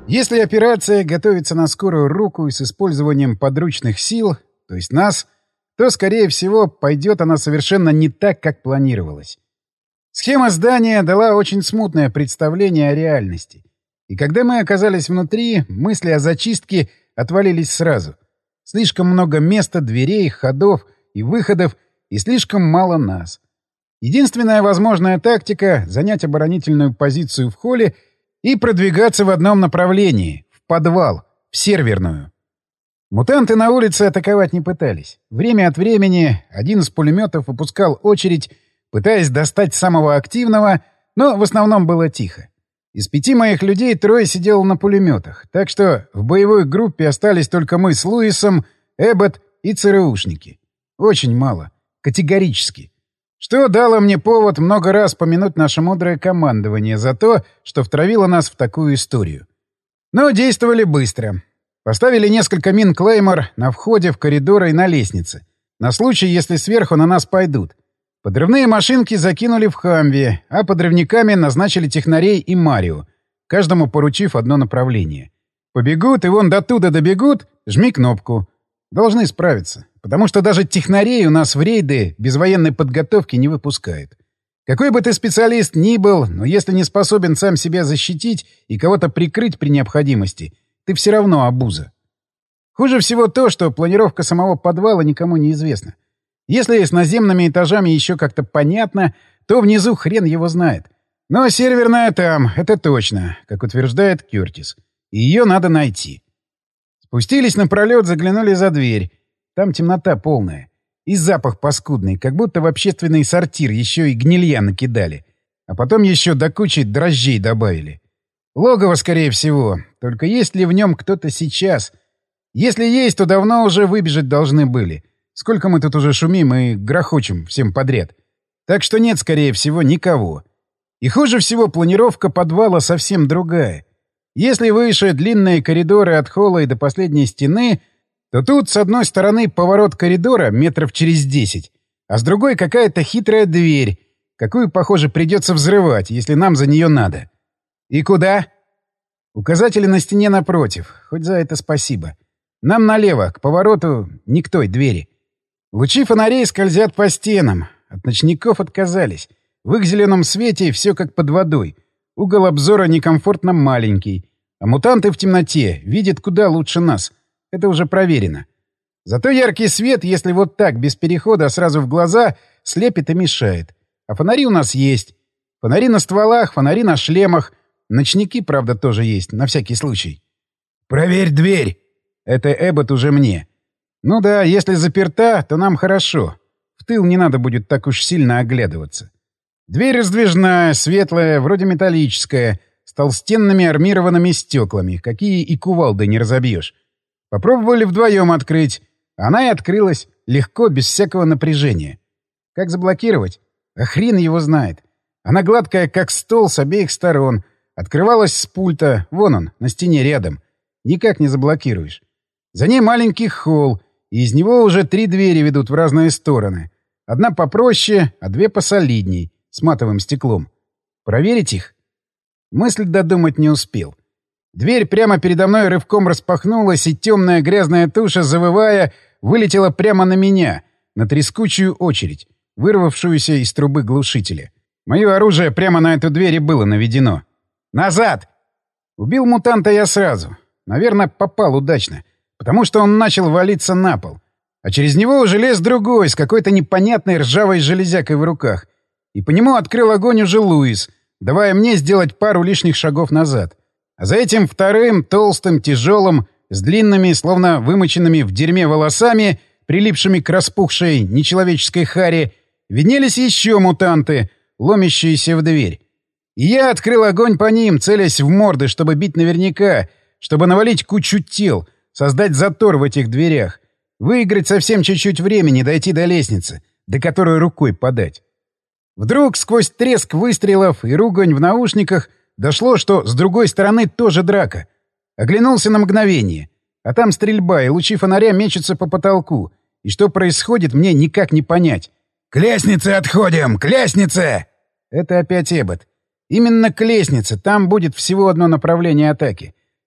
Если операция готовится на скорую руку и с использованием подручных сил, то есть нас, то, скорее всего, пойдет она совершенно не так, как планировалось. Схема здания дала очень смутное представление о реальности. И когда мы оказались внутри, мысли о зачистке отвалились сразу. Слишком много места, дверей, ходов и выходов, и слишком мало нас. Единственная возможная тактика — занять оборонительную позицию в холле и продвигаться в одном направлении — в подвал, в серверную. Мутанты на улице атаковать не пытались. Время от времени один из пулеметов выпускал очередь, пытаясь достать самого активного, но в основном было тихо. Из 5 моих людей 3 сидело на пулеметах, так что в боевой группе остались только мы с Луисом, Эббот и ЦРУшники. Очень мало. Категорически. Что дало мне повод много раз помянуть наше мудрое командование за то, что втравило нас в такую историю. Но действовали быстро. Поставили несколько мин Клеймор на входе в коридоры и на лестнице, на случай, если сверху на нас пойдут. Подрывные машинки закинули в Хамви, а подрывниками назначили технарей и Марио, каждому поручив одно направление. Побегут и вон до туда добегут, жми кнопку. Должны справиться, потому что даже технарей у нас в рейды без военной подготовки не выпускают. Какой бы ты специалист ни был, но если не способен сам себя защитить и кого-то прикрыть при необходимости, ты все равно обуза. Хуже всего то, что планировка самого подвала никому не известна. Если с наземными этажами еще как-то понятно, то внизу хрен его знает. Но серверная там, это точно, как утверждает Кёртис. И ее надо найти. Спустились на пролет, заглянули за дверь. Там темнота полная. И запах паскудный, как будто в общественный сортир еще и гнилья накидали. А потом еще до кучи дрожжей добавили. Логово, скорее всего. Только есть ли в нем кто-то сейчас? Если есть, то давно уже выбежать должны были. Сколько мы тут уже шумим и грохочем всем подряд. Так что нет, скорее всего, никого. И хуже всего планировка подвала совсем другая. Если выше длинные коридоры от холла и до последней стены, то тут с одной стороны поворот коридора метров через 10, а с другой какая-то хитрая дверь, какую, похоже, придется взрывать, если нам за нее надо. И куда? Указатели на стене напротив. Хоть за это спасибо. Нам налево, к повороту, не к той двери. Лучи фонарей скользят по стенам. От ночников отказались. В их зеленом свете все как под водой. Угол обзора некомфортно маленький. А мутанты в темноте видят куда лучше нас. Это уже проверено. Зато яркий свет, если вот так, без перехода, сразу в глаза, слепит и мешает. А фонари у нас есть. Фонари на стволах, фонари на шлемах. Ночники, правда, тоже есть, на всякий случай. «Проверь дверь!» Это Эббот уже мне. Ну да, если заперта, то нам хорошо. В тыл не надо будет так уж сильно оглядываться. Дверь раздвижная, светлая, вроде металлическая, с толстенными армированными стеклами, какие и кувалдой не разобьешь. Попробовали вдвоем открыть. Она и открылась, легко, без всякого напряжения. Как заблокировать? А хрен его знает. Она гладкая, как стол, с обеих сторон. Открывалась с пульта, вон он, на стене рядом. Никак не заблокируешь. За ней маленький холл, и из него уже 3 двери ведут в разные стороны. Одна попроще, а 2 посолидней, с матовым стеклом. Проверить их? Мысль додумать не успел. Дверь прямо передо мной рывком распахнулась, и темная грязная туша, завывая, вылетела прямо на меня, на трескучую очередь, вырвавшуюся из трубы глушителя. Мое оружие прямо на эту дверь и было наведено. «Назад!» Убил мутанта я сразу. Наверное, попал удачно, потому что он начал валиться на пол. А через него уже лез другой, с какой-то непонятной ржавой железякой в руках. И по нему открыл огонь уже Луис, давая мне сделать пару лишних шагов назад. А за этим вторым, толстым, тяжелым, с длинными, словно вымоченными в дерьме волосами, прилипшими к распухшей нечеловеческой харе, виднелись еще мутанты, ломящиеся в дверь. И я открыл огонь по ним, целясь в морды, чтобы бить наверняка, чтобы навалить кучу тел, создать затор в этих дверях, выиграть совсем чуть-чуть времени, дойти до лестницы, до которой рукой подать. Вдруг сквозь треск выстрелов и ругань в наушниках дошло, что с другой стороны тоже драка. Оглянулся на мгновение. А там стрельба, и лучи фонаря мечутся по потолку. И что происходит, мне никак не понять. «К лестнице отходим! К лестнице!» Это опять Эббот. Именно к лестнице. Там будет всего одно направление атаки.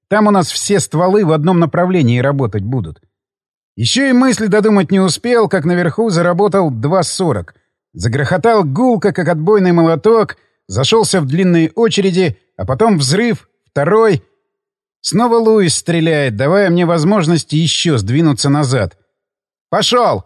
Там у нас все стволы в одном направлении работать будут. Еще и мысли додумать не успел, как наверху заработал 2.40. Загрохотал гулко, как отбойный молоток, зашелся в длинные очереди, а потом взрыв, второй. Снова Луис стреляет, давая мне возможность еще сдвинуться назад. «Пошел!»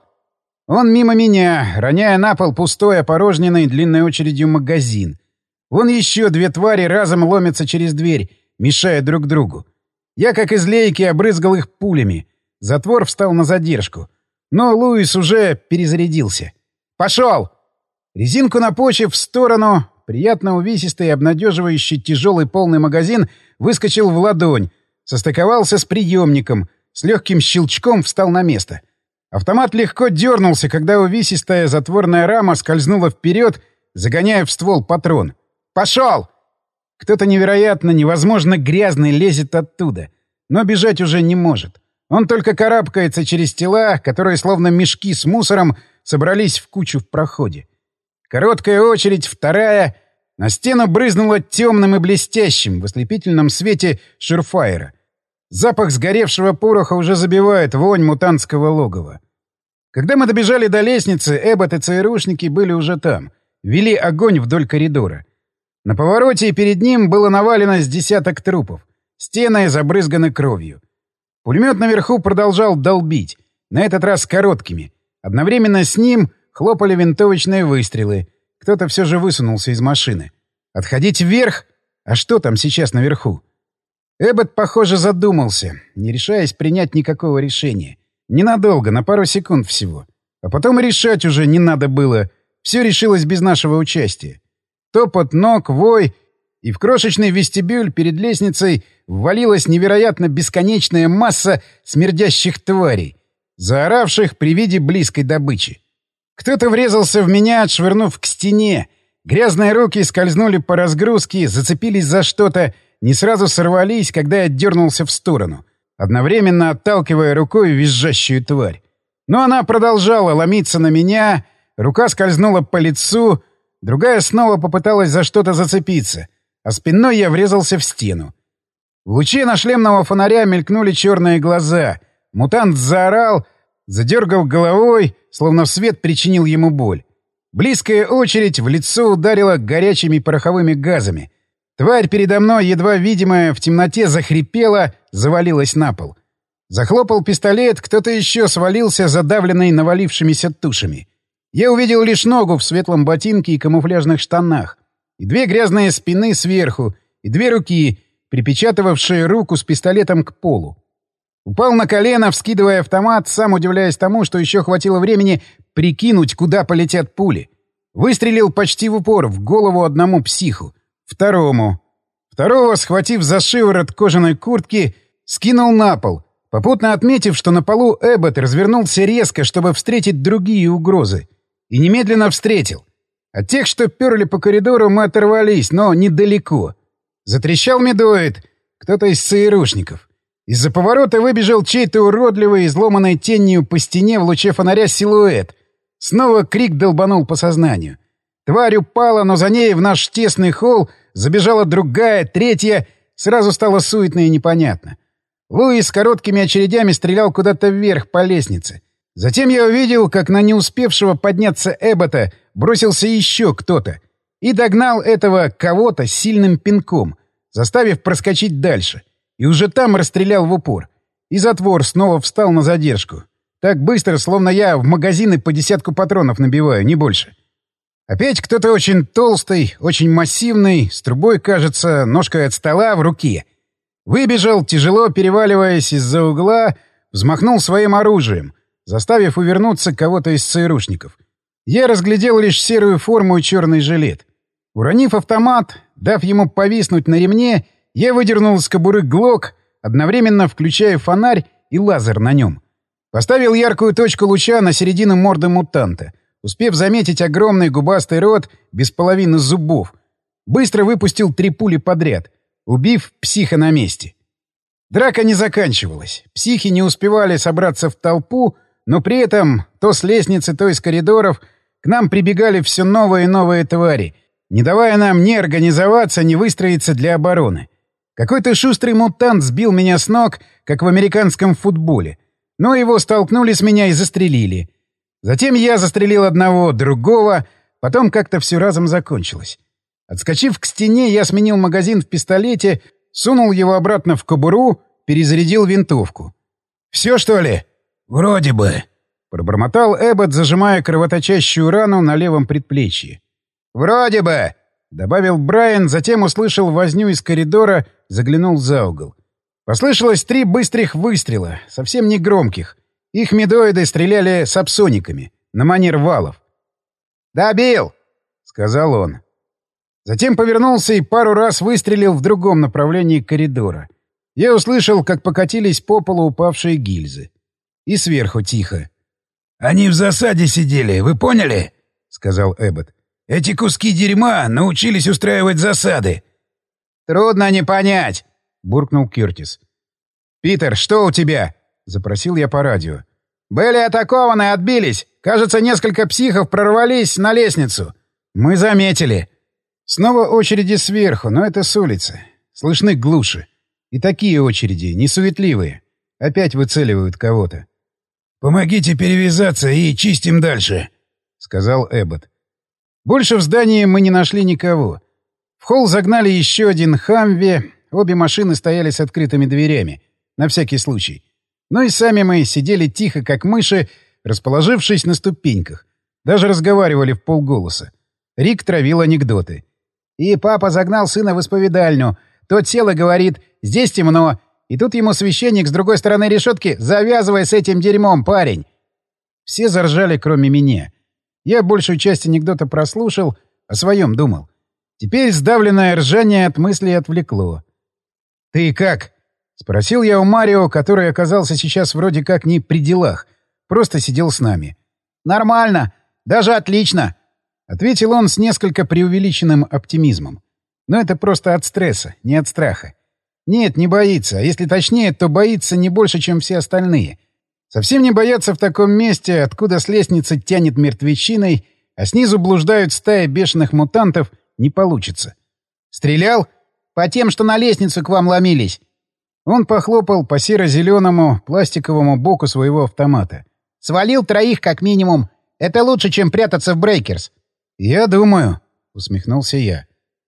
Он мимо меня, роняя на пол пустой, опорожненный длинной очередью магазин. Вон еще две твари разом ломятся через дверь, мешая друг другу. Я, как из лейки, обрызгал их пулями. Затвор встал на задержку. Но Луис уже перезарядился. «Пошел!» Резинку на почве в сторону. Приятно увесистый и обнадеживающий тяжелый полный магазин выскочил в ладонь, состыковался с приемником, с легким щелчком встал на место. Автомат легко дернулся, когда увесистая затворная рама скользнула вперед, загоняя в ствол патрон. «Пошел!» Кто-то невероятно, невозможно грязный лезет оттуда, но бежать уже не может. Он только карабкается через тела, которые словно мешки с мусором собрались в кучу в проходе. Короткая очередь, вторая. На стену брызнула темным и блестящим в ослепительном свете шурфайера. Запах сгоревшего пороха уже забивает вонь мутантского логова. Когда мы добежали до лестницы, Эббот и ЦРУшники были уже там. Вели огонь вдоль коридора. На повороте перед ним было навалено с десяток трупов. Стены забрызганы кровью. Пулемет наверху продолжал долбить, на этот раз короткими. Одновременно с ним хлопали винтовочные выстрелы. Кто-то все же высунулся из машины. Отходить вверх? А что там сейчас наверху? Эббот, похоже, задумался, не решаясь принять никакого решения. Ненадолго, на пару секунд всего. А потом решать уже не надо было. Все решилось без нашего участия. Топот ног, вой, и в крошечный вестибюль перед лестницей ввалилась невероятно бесконечная масса смердящих тварей, заоравших при виде близкой добычи. Кто-то врезался в меня, отшвырнув к стене. Грязные руки скользнули по разгрузке, зацепились за что-то, не сразу сорвались, когда я дернулся в сторону, одновременно отталкивая рукой визжащую тварь. Но она продолжала ломиться на меня, рука скользнула по лицу, другая снова попыталась за что-то зацепиться, а спиной я врезался в стену. В луче нашлемного фонаря мелькнули черные глаза. Мутант заорал, задергал головой, словно свет причинил ему боль. Близкая очередь в лицо ударила горячими пороховыми газами. Тварь передо мной, едва видимая в темноте, захрипела, завалилась на пол. Захлопал пистолет, кто-то еще свалился, задавленный навалившимися тушами. Я увидел лишь ногу в светлом ботинке и камуфляжных штанах, и две грязные спины сверху, и две руки, припечатывавшие руку с пистолетом к полу. Упал на колено, вскидывая автомат, сам удивляясь тому, что еще хватило времени прикинуть, куда полетят пули. Выстрелил почти в упор, в голову одному психу. Второму. Второго, схватив за шиворот кожаной куртки, скинул на пол, попутно отметив, что на полу Эббот развернулся резко, чтобы встретить другие угрозы. И немедленно встретил. От тех, что перли по коридору, мы оторвались, но недалеко. Затрещал медоид, кто-то из ЦРУшников. Из-за поворота выбежал чей-то уродливый, изломанной тенью по стене в луче фонаря силуэт. Снова крик долбанул по сознанию. Тварь упала, но за ней в наш тесный холл забежала другая, третья. Сразу стало суетно и непонятно. Луис короткими очередями стрелял куда-то вверх по лестнице. Затем я увидел, как на не успевшего подняться Эббота бросился еще кто-то. И догнал этого кого-то сильным пинком, заставив проскочить дальше. И уже там расстрелял в упор. И затвор снова встал на задержку. Так быстро, словно я в магазины по десятку патронов набиваю, не больше. Опять кто-то очень толстый, очень массивный, с трубой, кажется, ножкой от стола в руке. Выбежал, тяжело переваливаясь из-за угла, взмахнул своим оружием, заставив увернуться кого-то из ЦРУшников. Я разглядел лишь серую форму и черный жилет. Уронив автомат, дав ему повиснуть на ремне, я выдернул из кобуры глок, одновременно включая фонарь и лазер на нем. Поставил яркую точку луча на середину морды мутанта, успев заметить огромный губастый рот без половины зубов. Быстро выпустил 3 пули подряд, убив психа на месте. Драка не заканчивалась. Психи не успевали собраться в толпу, но при этом то с лестницы, то из коридоров к нам прибегали все новые и новые твари, не давая нам ни организоваться, ни выстроиться для обороны. Какой-то шустрый мутант сбил меня с ног, как в американском футболе. Но его столкнули с меня и застрелили. Затем я застрелил одного, другого, потом как-то все разом закончилось. Отскочив к стене, я сменил магазин в пистолете, сунул его обратно в кобуру, перезарядил винтовку. «Все, что ли?» «Вроде бы», — пробормотал Эббот, зажимая кровоточащую рану на левом предплечье. «Вроде бы», — добавил Брайан, затем услышал возню из коридора, заглянул за угол. Послышалось 3 быстрых выстрела, совсем не громких. Их медоиды стреляли сапсониками, на манер валов. «Добил!» — сказал он. Затем повернулся и пару раз выстрелил в другом направлении коридора. Я услышал, как покатились по полу упавшие гильзы. И сверху тихо. «Они в засаде сидели, вы поняли?» — сказал Эббот. «Эти куски дерьма научились устраивать засады». «Трудно не понять», — буркнул Кёртис. «Питер, что у тебя?» — запросил я по радио. «Были атакованы и отбились. Кажется, несколько психов прорвались на лестницу. Мы заметили». Снова очереди сверху, но это с улицы. Слышны глуши. И такие очереди, несуетливые. Опять выцеливают кого-то. «Помогите перевязаться и чистим дальше», — сказал Эббот. Больше в здании мы не нашли никого. В холл загнали еще один «Хамви». Обе машины стояли с открытыми дверями. На всякий случай. Ну и сами мы сидели тихо, как мыши, расположившись на ступеньках. Даже разговаривали вполголоса. Рик травил анекдоты. И папа загнал сына в исповедальню. Тот сел и говорит: «Здесь темно». И тут ему священник с другой стороны решетки: «Завязывай с этим дерьмом, парень». Все заржали, кроме меня. Я большую часть анекдота прослушал, о своем думал. Теперь сдавленное ржание от мыслей отвлекло. «Ты как?» — спросил я у Марио, который оказался сейчас вроде как не при делах. Просто сидел с нами. «Нормально. Даже отлично», — ответил он с несколько преувеличенным оптимизмом. Но это просто от стресса, не от страха. Нет, не боится, а если точнее, то боится не больше, чем все остальные. Совсем не боятся в таком месте, откуда с лестницы тянет мертвечиной, а снизу блуждают стаи бешеных мутантов, не получится. «Стрелял? По тем, что на лестницу к вам ломились». Он похлопал по серо-зеленому пластиковому боку своего автомата. «Свалил 3 как минимум. Это лучше, чем прятаться в Брейкерс». «Я думаю», — усмехнулся я.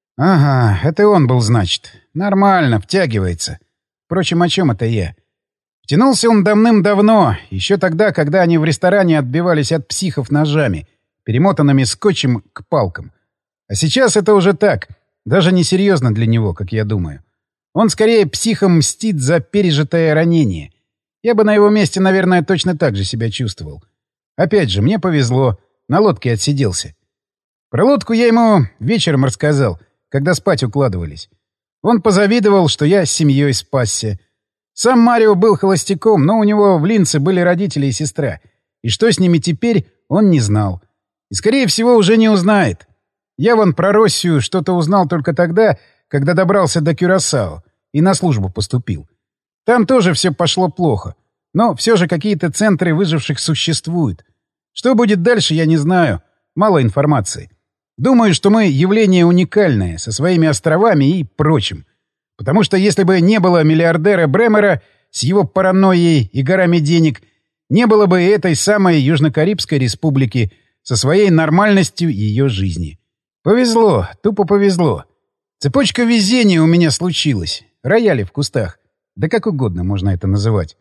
«Ага, это он был, значит. Нормально, втягивается. Впрочем, о чем это я?» Втянулся он давным-давно, еще тогда, когда они в ресторане отбивались от психов ножами, перемотанными скотчем к палкам. А сейчас это уже так, даже несерьезно для него, как я думаю. Он скорее психом мстит за пережитое ранение. Я бы на его месте, наверное, точно так же себя чувствовал. Опять же, мне повезло, на лодке отсиделся. Про лодку я ему вечером рассказал, когда спать укладывались. Он позавидовал, что я с семьей спасся. Сам Марио был холостяком, но у него в Линце были родители и сестра. И что с ними теперь, он не знал. И, скорее всего, уже не узнает. Я вон про Россию что-то узнал только тогда, когда добрался до Кюрасао и на службу поступил. Там тоже все пошло плохо. Но все же какие-то центры выживших существуют. Что будет дальше, я не знаю. Мало информации. Думаю, что мы явление уникальное, со своими островами и прочим. Потому что если бы не было миллиардера Бремера с его паранойей и горами денег, не было бы и этой самой Южно-Карибской республики со своей нормальностью ее жизни. Повезло, тупо повезло. Цепочка везения у меня случилась. Рояли в кустах. Да как угодно можно это называть.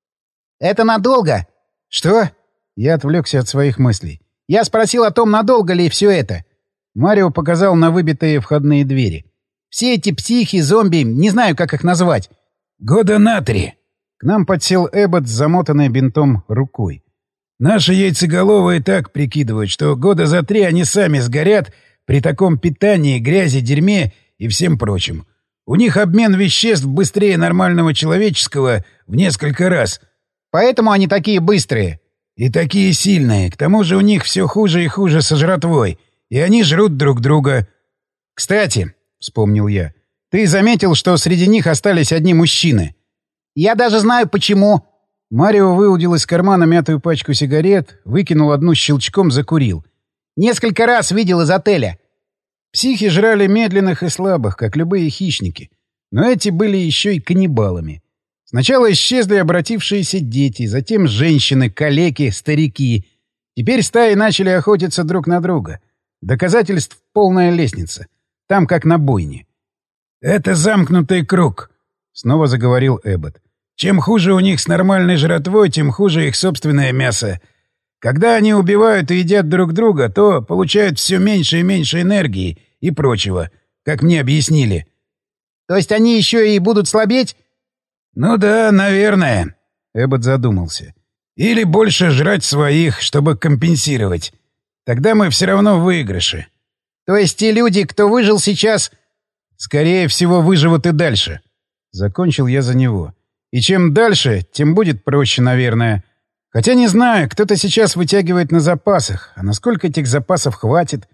«Это надолго?» «Что?» Я отвлекся от своих мыслей. «Я спросил о том, надолго ли все это». Марио показал на выбитые входные двери. «Все эти психи, зомби, не знаю, как их назвать». «Года на 3». К нам подсел Эббот с замотанной бинтом рукой. «Наши яйцеголовые так прикидывают, что года за 3 они сами сгорят при таком питании, грязи, дерьме и всем прочем. У них обмен веществ быстрее нормального человеческого в несколько раз. Поэтому они такие быстрые. И такие сильные. К тому же у них все хуже и хуже со жратвой. И они жрут друг друга. Кстати, — вспомнил я, — ты заметил, что среди них остались одни мужчины? Я даже знаю, почему. Марио выудил из кармана мятую пачку сигарет, выкинул одну щелчком, закурил. Несколько раз видел из отеля. Психи жрали медленных и слабых, как любые хищники. Но эти были еще и каннибалами. Сначала исчезли обратившиеся дети, затем женщины, калеки, старики. Теперь стаи начали охотиться друг на друга. Доказательств полная лестница. Там как на бойне. «Это замкнутый круг», — снова заговорил Эббот. «Чем хуже у них с нормальной жратвой, тем хуже их собственное мясо. Когда они убивают и едят друг друга, то получают все меньше и меньше энергии и прочего, как мне объяснили». «То есть они еще и будут слабеть?» «Ну да, наверное», — Эббот задумался. «Или больше жрать своих, чтобы компенсировать. Тогда мы все равно в выигрыше». «То есть те люди, кто выжил сейчас...» «Скорее всего, выживут и дальше». Закончил я за него. «И чем дальше, тем будет проще, наверное. Хотя не знаю, кто-то сейчас вытягивает на запасах, а насколько этих запасов хватит?»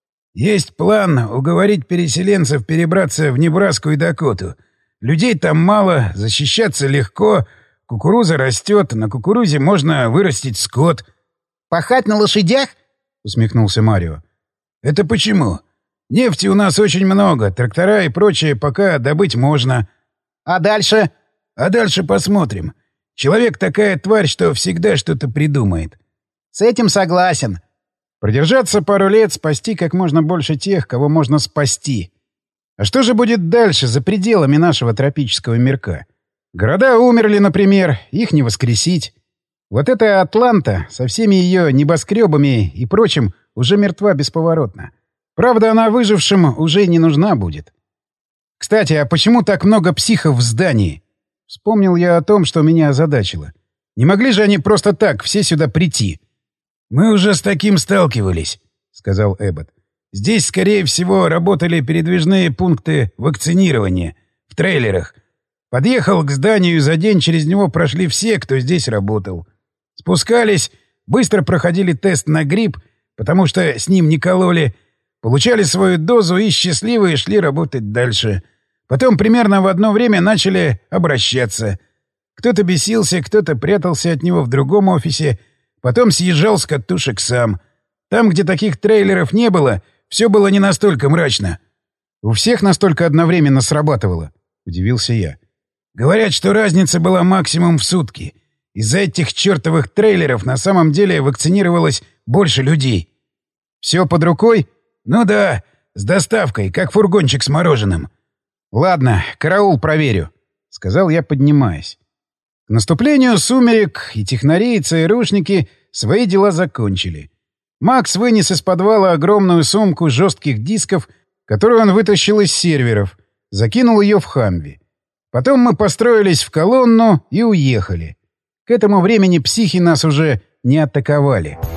«Есть план уговорить переселенцев перебраться в Небраску и Дакоту. Людей там мало, защищаться легко, кукуруза растет, на кукурузе можно вырастить скот». «Пахать на лошадях?» — усмехнулся Марио. «Это почему? Нефти у нас очень много, трактора и прочее пока добыть можно». «А дальше?» «А дальше посмотрим. Человек такая тварь, что всегда что-то придумает». «С этим согласен». Продержаться пару лет, спасти как можно больше тех, кого можно спасти. А что же будет дальше, за пределами нашего тропического мирка? Города умерли, например, их не воскресить. Вот эта Атланта со всеми ее небоскребами и прочим уже мертва бесповоротно. Правда, она выжившим уже не нужна будет. Кстати, а почему так много психов в здании? Вспомнил я о том, что меня озадачило. Не могли же они просто так все сюда прийти? «Мы уже с таким сталкивались», — сказал Эббот. «Здесь, скорее всего, работали передвижные пункты вакцинирования в трейлерах. Подъехал к зданию, и за день через него прошли все, кто здесь работал. Спускались, быстро проходили тест на грипп, потому что с ним не кололи, получали свою дозу и счастливые шли работать дальше. Потом примерно в одно время начали обращаться. Кто-то бесился, кто-то прятался от него в другом офисе, потом съезжал с катушек сам. Там, где таких трейлеров не было, все было не настолько мрачно». «У всех настолько одновременно срабатывало?» — удивился я. «Говорят, что разница была максимум в сутки. Из-за этих чертовых трейлеров на самом деле вакцинировалось больше людей». «Все под рукой?» «Ну да, с доставкой, как фургончик с мороженым». «Ладно, караул проверю», — сказал я, поднимаясь. К наступлению сумерек и технари, и ЦРУшники свои дела закончили. Макс вынес из подвала огромную сумку жестких дисков, которую он вытащил из серверов, закинул ее в Хамви. Потом мы построились в колонну и уехали. К этому времени психи нас уже не атаковали.